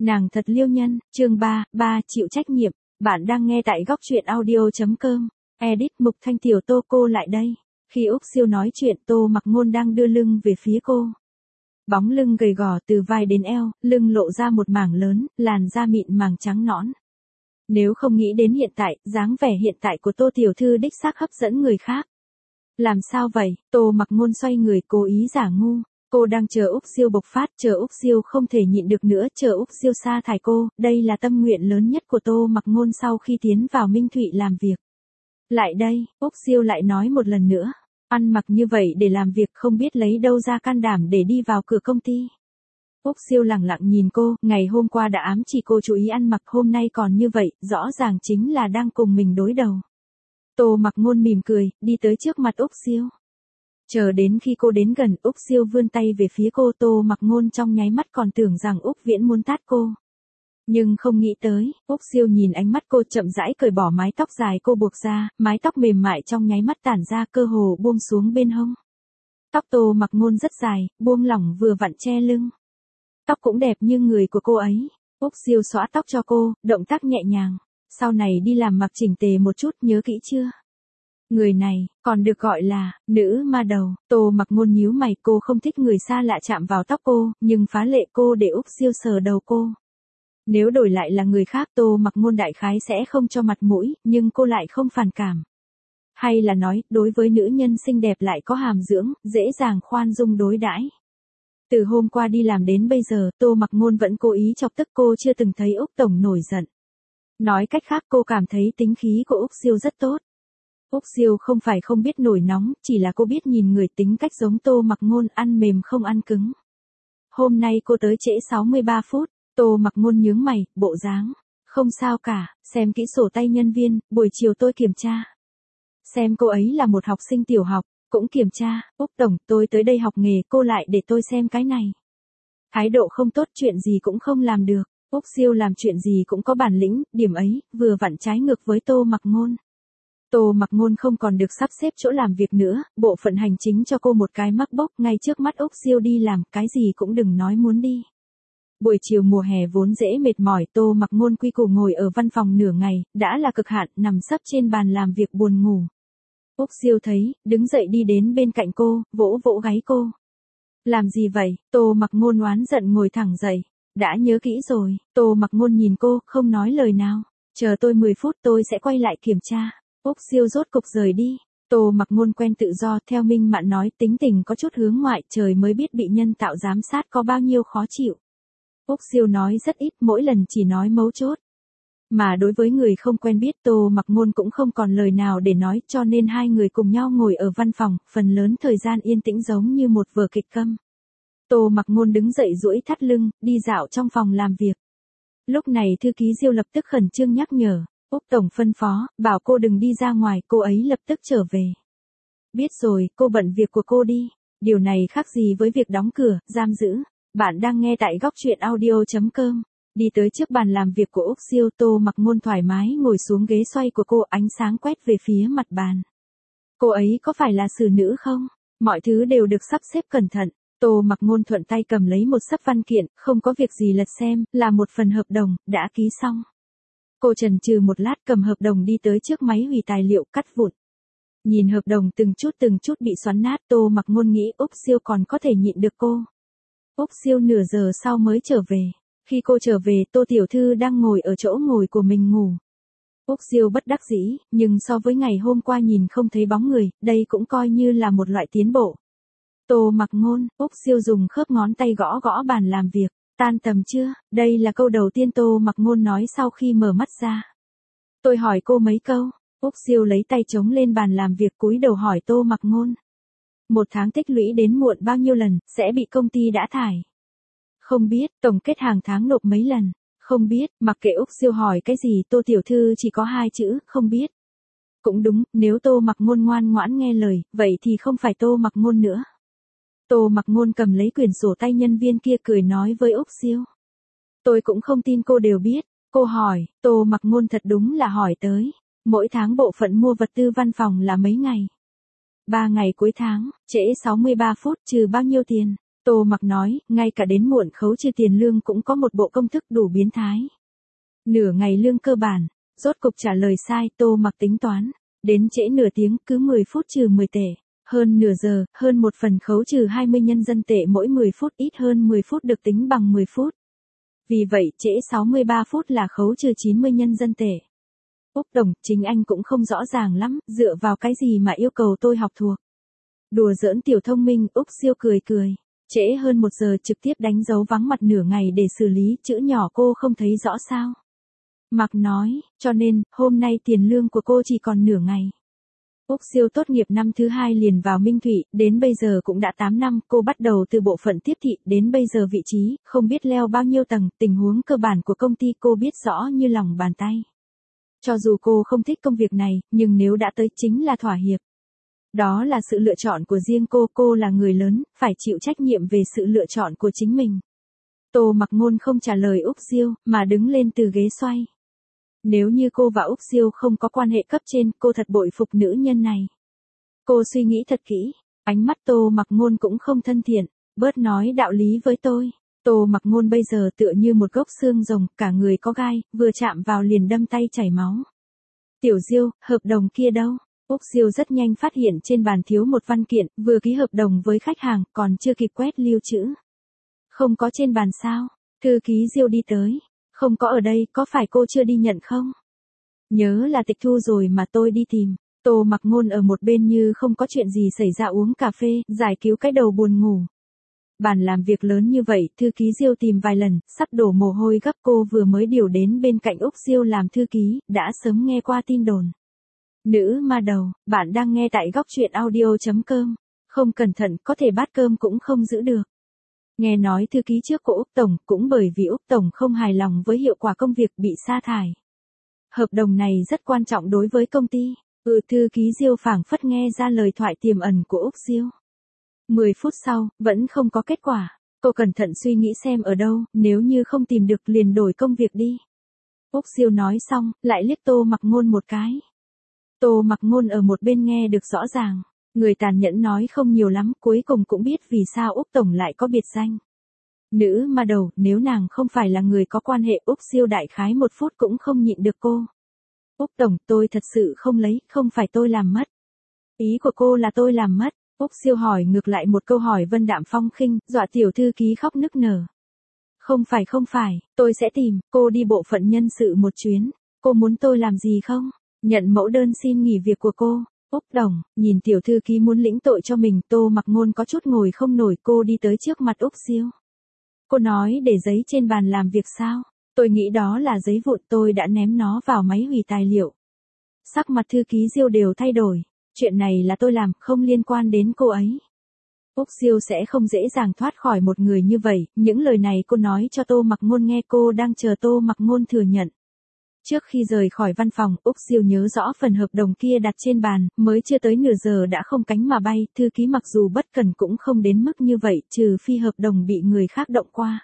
Nàng thật liêu nhân, chương 3, chịu trách nhiệm. Bạn đang nghe tại góc truyện audio.com. Edit Mục Thanh Tiểu Tô cô lại đây. Khi Úc Siêu nói chuyện, Tô Mặc Ngôn đang đưa lưng về phía cô. Bóng lưng gầy gò từ vai đến eo, lưng lộ ra một mảng lớn, làn da mịn màng trắng nõn. Nếu không nghĩ đến hiện tại, dáng vẻ hiện tại của Tô Tiểu Thư đích xác hấp dẫn người khác. Làm sao vậy? Tô Mặc Ngôn xoay người cố ý giả ngu. Cô đang chờ Úc Siêu bộc phát, chờ Úc Siêu không thể nhịn được nữa, chờ Úc Siêu sa thải cô, đây là tâm nguyện lớn nhất của Tô Mặc Ngôn sau khi tiến vào Minh Thụy làm việc. Lại đây, Úc Siêu lại nói một lần nữa, ăn mặc như vậy để làm việc không biết lấy đâu ra can đảm để đi vào cửa công ty. Úc Siêu lẳng lặng nhìn cô, ngày hôm qua đã ám chỉ cô chú ý ăn mặc, hôm nay còn như vậy, rõ ràng chính là đang cùng mình đối đầu. Tô Mặc Ngôn mỉm cười, đi tới trước mặt Úc Siêu. Chờ đến khi cô đến gần, Úc Siêu vươn tay về phía cô, Tô Mặc Ngôn trong nháy mắt còn tưởng rằng Úc Viễn muốn tát cô. Nhưng không nghĩ tới, Úc Siêu nhìn ánh mắt cô chậm rãi cởi bỏ mái tóc dài cô buộc ra, mái tóc mềm mại trong nháy mắt tản ra cơ hồ buông xuống bên hông. Tóc Tô Mặc Ngôn rất dài, buông lỏng vừa vặn che lưng. Tóc cũng đẹp như người của cô ấy. Úc Siêu xõa tóc cho cô, động tác nhẹ nhàng. Sau này đi làm mặc chỉnh tề một chút, nhớ kỹ chưa? Người này, còn được gọi là, nữ ma đầu. Tô Mặc Ngôn nhíu mày, cô không thích người xa lạ chạm vào tóc cô, nhưng phá lệ cô để Úc Siêu sờ đầu cô. Nếu đổi lại là người khác, Tô Mặc Ngôn đại khái sẽ không cho mặt mũi, nhưng cô lại không phản cảm. Hay là nói, đối với nữ nhân xinh đẹp lại có hàm dưỡng, dễ dàng khoan dung đối đãi. Từ hôm qua đi làm đến bây giờ, Tô Mặc Ngôn vẫn cố ý chọc tức cô, chưa từng thấy Úc Tổng nổi giận. Nói cách khác, cô cảm thấy tính khí của Úc Siêu rất tốt. Úc Siêu không phải không biết nổi nóng, chỉ là cô biết nhìn người tính cách giống Tô Mặc Ngôn, ăn mềm không ăn cứng. Hôm nay cô tới trễ 63 phút, Tô Mặc Ngôn nhướng mày, bộ dáng. Không sao cả, xem kỹ sổ tay nhân viên, buổi chiều tôi kiểm tra. Xem cô ấy là một học sinh tiểu học, cũng kiểm tra. Úc Tổng, tôi tới đây học nghề, cô lại để tôi xem cái này. Thái độ không tốt, chuyện gì cũng không làm được. Úc Siêu làm chuyện gì cũng có bản lĩnh, điểm ấy, vừa vặn trái ngược với Tô Mặc Ngôn. Tô Mặc Ngôn không còn được sắp xếp chỗ làm việc nữa, bộ phận hành chính cho cô một cái MacBook ngay trước mắt Úc Siêu đi làm, cái gì cũng đừng nói muốn đi. Buổi chiều mùa hè vốn dễ mệt mỏi, Tô Mặc Ngôn quy củ ngồi ở văn phòng nửa ngày, đã là cực hạn, nằm sấp trên bàn làm việc buồn ngủ. Úc Siêu thấy, đứng dậy đi đến bên cạnh cô, vỗ vỗ gáy cô. Làm gì vậy? Tô Mặc Ngôn oán giận ngồi thẳng dậy. Đã nhớ kỹ rồi. Tô Mặc Ngôn nhìn cô, không nói lời nào. Chờ tôi 10 phút tôi sẽ quay lại kiểm tra. Úc Siêu rốt cục rời đi. Tô Mặc Ngôn quen tự do, theo Minh Mạn nói, tính tình có chút hướng ngoại, trời mới biết bị nhân tạo giám sát có bao nhiêu khó chịu. Úc Siêu nói rất ít, mỗi lần chỉ nói mấu chốt. Mà đối với người không quen biết, Tô Mặc Ngôn cũng không còn lời nào để nói, cho nên hai người cùng nhau ngồi ở văn phòng, phần lớn thời gian yên tĩnh giống như một vở kịch câm. Tô Mặc Ngôn đứng dậy duỗi thắt lưng, đi dạo trong phòng làm việc. Lúc này thư ký Diêu lập tức khẩn trương nhắc nhở. Úc Tổng phân phó, bảo cô đừng đi ra ngoài, cô ấy lập tức trở về. Biết rồi, cô bận việc của cô đi. Điều này khác gì với việc đóng cửa, giam giữ. Bạn đang nghe tại góc truyện audio.com. Đi tới trước bàn làm việc của Úc Siêu, Tô Mặc Ngôn thoải mái ngồi xuống ghế xoay của cô, ánh sáng quét về phía mặt bàn. Cô ấy có phải là xử nữ không? Mọi thứ đều được sắp xếp cẩn thận. Tô Mặc Ngôn thuận tay cầm lấy một xấp văn kiện, không có việc gì lật xem, là một phần hợp đồng, đã ký xong. Cô chần chừ một lát, cầm hợp đồng đi tới trước máy hủy tài liệu, cắt vụn. Nhìn hợp đồng từng chút bị xoắn nát, Tô Mặc Ngôn nghĩ Úc Siêu còn có thể nhịn được cô. Úc Siêu nửa giờ sau mới trở về. Khi cô trở về, Tô Tiểu Thư đang ngồi ở chỗ ngồi của mình ngủ. Úc Siêu bất đắc dĩ, nhưng so với ngày hôm qua nhìn không thấy bóng người, đây cũng coi như là một loại tiến bộ. Tô Mặc Ngôn, Úc Siêu dùng khớp ngón tay gõ gõ bàn làm việc. Tan tầm chưa? Đây là câu đầu tiên Tô Mặc Ngôn nói sau khi mở mắt ra. Tôi hỏi cô mấy câu. Úc Siêu lấy tay chống lên bàn làm việc, cúi đầu hỏi Tô Mặc Ngôn. Một tháng tích lũy đến muộn bao nhiêu lần, sẽ bị công ty đã thải? Không biết. Tổng kết hàng tháng nộp mấy lần? Không biết. Mặc kệ Úc Siêu hỏi cái gì, Tô Tiểu Thư chỉ có 2 chữ, không biết. Cũng đúng, nếu Tô Mặc Ngôn ngoan ngoãn nghe lời, vậy thì không phải Tô Mặc Ngôn nữa. Tô Mặc Ngôn cầm lấy quyển sổ tay nhân viên kia, cười nói với Úc Siêu. Tôi cũng không tin cô đều biết. Cô hỏi, Tô Mặc Ngôn thật đúng là hỏi tới. Mỗi tháng bộ phận mua vật tư văn phòng là mấy ngày? 3 ngày cuối tháng, trễ 63 phút, trừ bao nhiêu tiền? Tô Mặc nói, ngay cả đến muộn khấu trừ tiền lương cũng có một bộ công thức đủ biến thái. Nửa ngày lương cơ bản, rốt cục trả lời sai, Tô Mặc tính toán. Đến trễ nửa tiếng, cứ 10 phút trừ 10 tệ. Hơn nửa giờ, hơn một phần khấu trừ 20 nhân dân tệ mỗi 10 phút, ít hơn 10 phút được tính bằng 10 phút. Vì vậy, trễ 63 phút là khấu trừ 90 nhân dân tệ. Úc Đồng, chính anh cũng không rõ ràng lắm, dựa vào cái gì mà yêu cầu tôi học thuộc. Đùa giỡn tiểu thông minh, Úc Siêu cười cười. Trễ hơn 1 giờ trực tiếp đánh dấu vắng mặt nửa ngày để xử lý, chữ nhỏ cô không thấy rõ sao. Mặc nói, cho nên, hôm nay tiền lương của cô chỉ còn nửa ngày. Úc Siêu tốt nghiệp năm thứ 2 liền vào Minh Thụy, đến bây giờ cũng đã 8 năm, cô bắt đầu từ bộ phận tiếp thị, đến bây giờ vị trí, không biết leo bao nhiêu tầng, tình huống cơ bản của công ty cô biết rõ như lòng bàn tay. Cho dù cô không thích công việc này, nhưng nếu đã tới chính là thỏa hiệp. Đó là sự lựa chọn của riêng cô là người lớn, phải chịu trách nhiệm về sự lựa chọn của chính mình. Tô Mặc Ngôn không trả lời Úc Siêu, mà đứng lên từ ghế xoay. Nếu như cô và Úc Siêu không có quan hệ cấp trên, cô thật bội phục nữ nhân này. Cô suy nghĩ thật kỹ, ánh mắt Tô Mặc Ngôn cũng không thân thiện, bớt nói đạo lý với tôi. Tô Mặc Ngôn bây giờ tựa như một gốc xương rồng, cả người có gai, vừa chạm vào liền đâm tay chảy máu. Tiểu Diêu, hợp đồng kia đâu? Úc Siêu rất nhanh phát hiện trên bàn thiếu một văn kiện, vừa ký hợp đồng với khách hàng, còn chưa kịp quét lưu trữ. Không có trên bàn sao? Thư ký Diêu đi tới. Không có ở đây, có phải cô chưa đi nhận không? Nhớ là tịch thu rồi mà tôi đi tìm. Tô Mặc Ngôn ở một bên như không có chuyện gì xảy ra uống cà phê, giải cứu cái đầu buồn ngủ. Bàn làm việc lớn như vậy, thư ký Diêu tìm vài lần, sắp đổ mồ hôi gấp, cô vừa mới điều đến bên cạnh Úc Siêu làm thư ký, đã sớm nghe qua tin đồn. Nữ ma đầu, bạn đang nghe tại góc truyện audio.com. Không cẩn thận, có thể bát cơm cũng không giữ được. Nghe nói thư ký trước của Úc Tổng, cũng bởi vì Úc Tổng không hài lòng với hiệu quả công việc bị sa thải. Hợp đồng này rất quan trọng đối với công ty. Thư ký Diêu phảng phất nghe ra lời thoại tiềm ẩn của Úc Siêu. 10 phút sau, vẫn không có kết quả. Cô cẩn thận suy nghĩ xem ở đâu, nếu như không tìm được liền đổi công việc đi. Úc Siêu nói xong, lại liếc Tô Mặc Ngôn một cái. Tô Mặc Ngôn ở một bên nghe được rõ ràng. Người tàn nhẫn nói không nhiều lắm, cuối cùng cũng biết vì sao Úc Tổng lại có biệt danh. Nữ ma đầu, nếu nàng không phải là người có quan hệ, Úc Siêu đại khái 1 phút cũng không nhịn được cô. Úc Tổng, tôi thật sự không lấy, không phải tôi làm mất. Ý của cô là tôi làm mất. Úc Siêu hỏi ngược lại một câu hỏi vân đạm phong khinh, dọa tiểu thư ký khóc nức nở. Không phải, tôi sẽ tìm, cô đi bộ phận nhân sự một chuyến. Cô muốn tôi làm gì không? Nhận mẫu đơn xin nghỉ việc của cô. Úc Đồng, nhìn tiểu thư ký muốn lĩnh tội cho mình, Tô Mặc Ngôn có chút ngồi không nổi, cô đi tới trước mặt Úc Siêu. Cô nói để giấy trên bàn làm việc sao? Tôi nghĩ đó là giấy vụn, tôi đã ném nó vào máy hủy tài liệu. Sắc mặt thư ký Diêu đều thay đổi. Chuyện này là tôi làm, không liên quan đến cô ấy. Úc Siêu sẽ không dễ dàng thoát khỏi một người như vậy, những lời này cô nói cho Tô Mặc Ngôn nghe, cô đang chờ Tô Mặc Ngôn thừa nhận. Trước khi rời khỏi văn phòng, Úc Siêu nhớ rõ phần hợp đồng kia đặt trên bàn, mới chưa tới nửa giờ đã không cánh mà bay, thư ký mặc dù bất cần cũng không đến mức như vậy, trừ phi hợp đồng bị người khác động qua.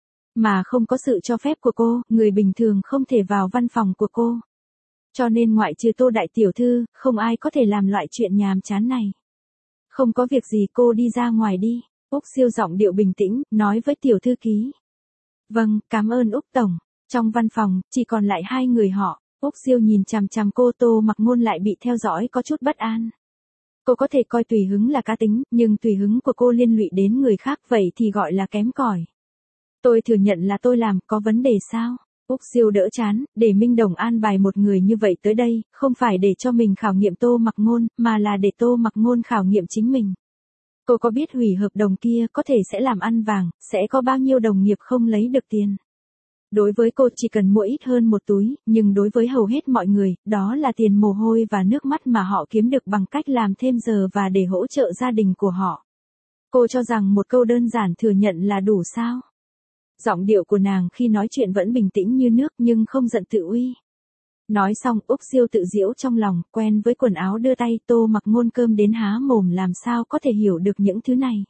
Mà không có sự cho phép của cô, người bình thường không thể vào văn phòng của cô. Cho nên ngoại trừ Tô đại tiểu thư, không ai có thể làm loại chuyện nhàm chán này. Không có việc gì, cô đi ra ngoài đi. Úc Siêu giọng điệu bình tĩnh, nói với tiểu thư ký. Vâng, cảm ơn Úc Tổng. Trong văn phòng, chỉ còn lại 2 người họ. Úc Siêu nhìn chằm chằm cô, Tô Mặc Ngôn lại bị theo dõi có chút bất an. Cô có thể coi tùy hứng là cá tính, nhưng tùy hứng của cô liên lụy đến người khác, vậy thì gọi là kém cỏi. Tôi thừa nhận là tôi làm, có vấn đề sao? Úc Siêu đỡ chán, để Minh Đồng an bài một người như vậy tới đây, không phải để cho mình khảo nghiệm Tô Mặc Ngôn, mà là để Tô Mặc Ngôn khảo nghiệm chính mình. Cô có biết hủy hợp đồng kia có thể sẽ làm ăn vàng, sẽ có bao nhiêu đồng nghiệp không lấy được tiền? Đối với cô chỉ cần mua ít hơn một túi, nhưng đối với hầu hết mọi người, đó là tiền mồ hôi và nước mắt mà họ kiếm được bằng cách làm thêm giờ và để hỗ trợ gia đình của họ. Cô cho rằng một câu đơn giản thừa nhận là đủ sao? Giọng điệu của nàng khi nói chuyện vẫn bình tĩnh như nước nhưng không giận tự uy. Nói xong, Úc Siêu tự giễu trong lòng, quen với quần áo đưa tay, Tô Mặc Ngôn cơm đến há mồm làm sao có thể hiểu được những thứ này.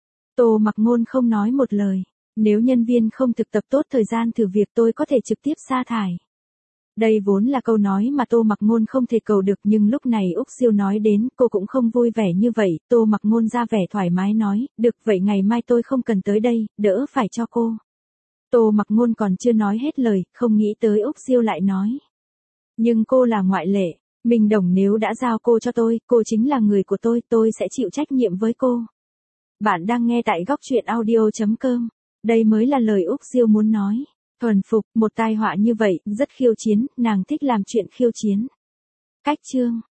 Tô Mặc Ngôn không nói một lời. Nếu nhân viên không thực tập tốt thời gian thử việc tôi có thể trực tiếp sa thải. Đây vốn là câu nói mà Tô Mặc Ngôn không thể cầu được, nhưng lúc này Úc Siêu nói đến, cô cũng không vui vẻ như vậy. Tô Mặc Ngôn ra vẻ thoải mái nói, được vậy ngày mai tôi không cần tới đây, đỡ phải cho cô. Tô Mặc Ngôn còn chưa nói hết lời, không nghĩ tới Úc Siêu lại nói. Nhưng cô là ngoại lệ, Minh Đồng nếu đã giao cô cho tôi, cô chính là người của tôi sẽ chịu trách nhiệm với cô. Bạn đang nghe tại góc truyện audio.com. Đây mới là lời Úc Siêu muốn nói. Thuần phục, một tai họa như vậy, rất khiêu chiến, nàng thích làm chuyện khiêu chiến. Cách chương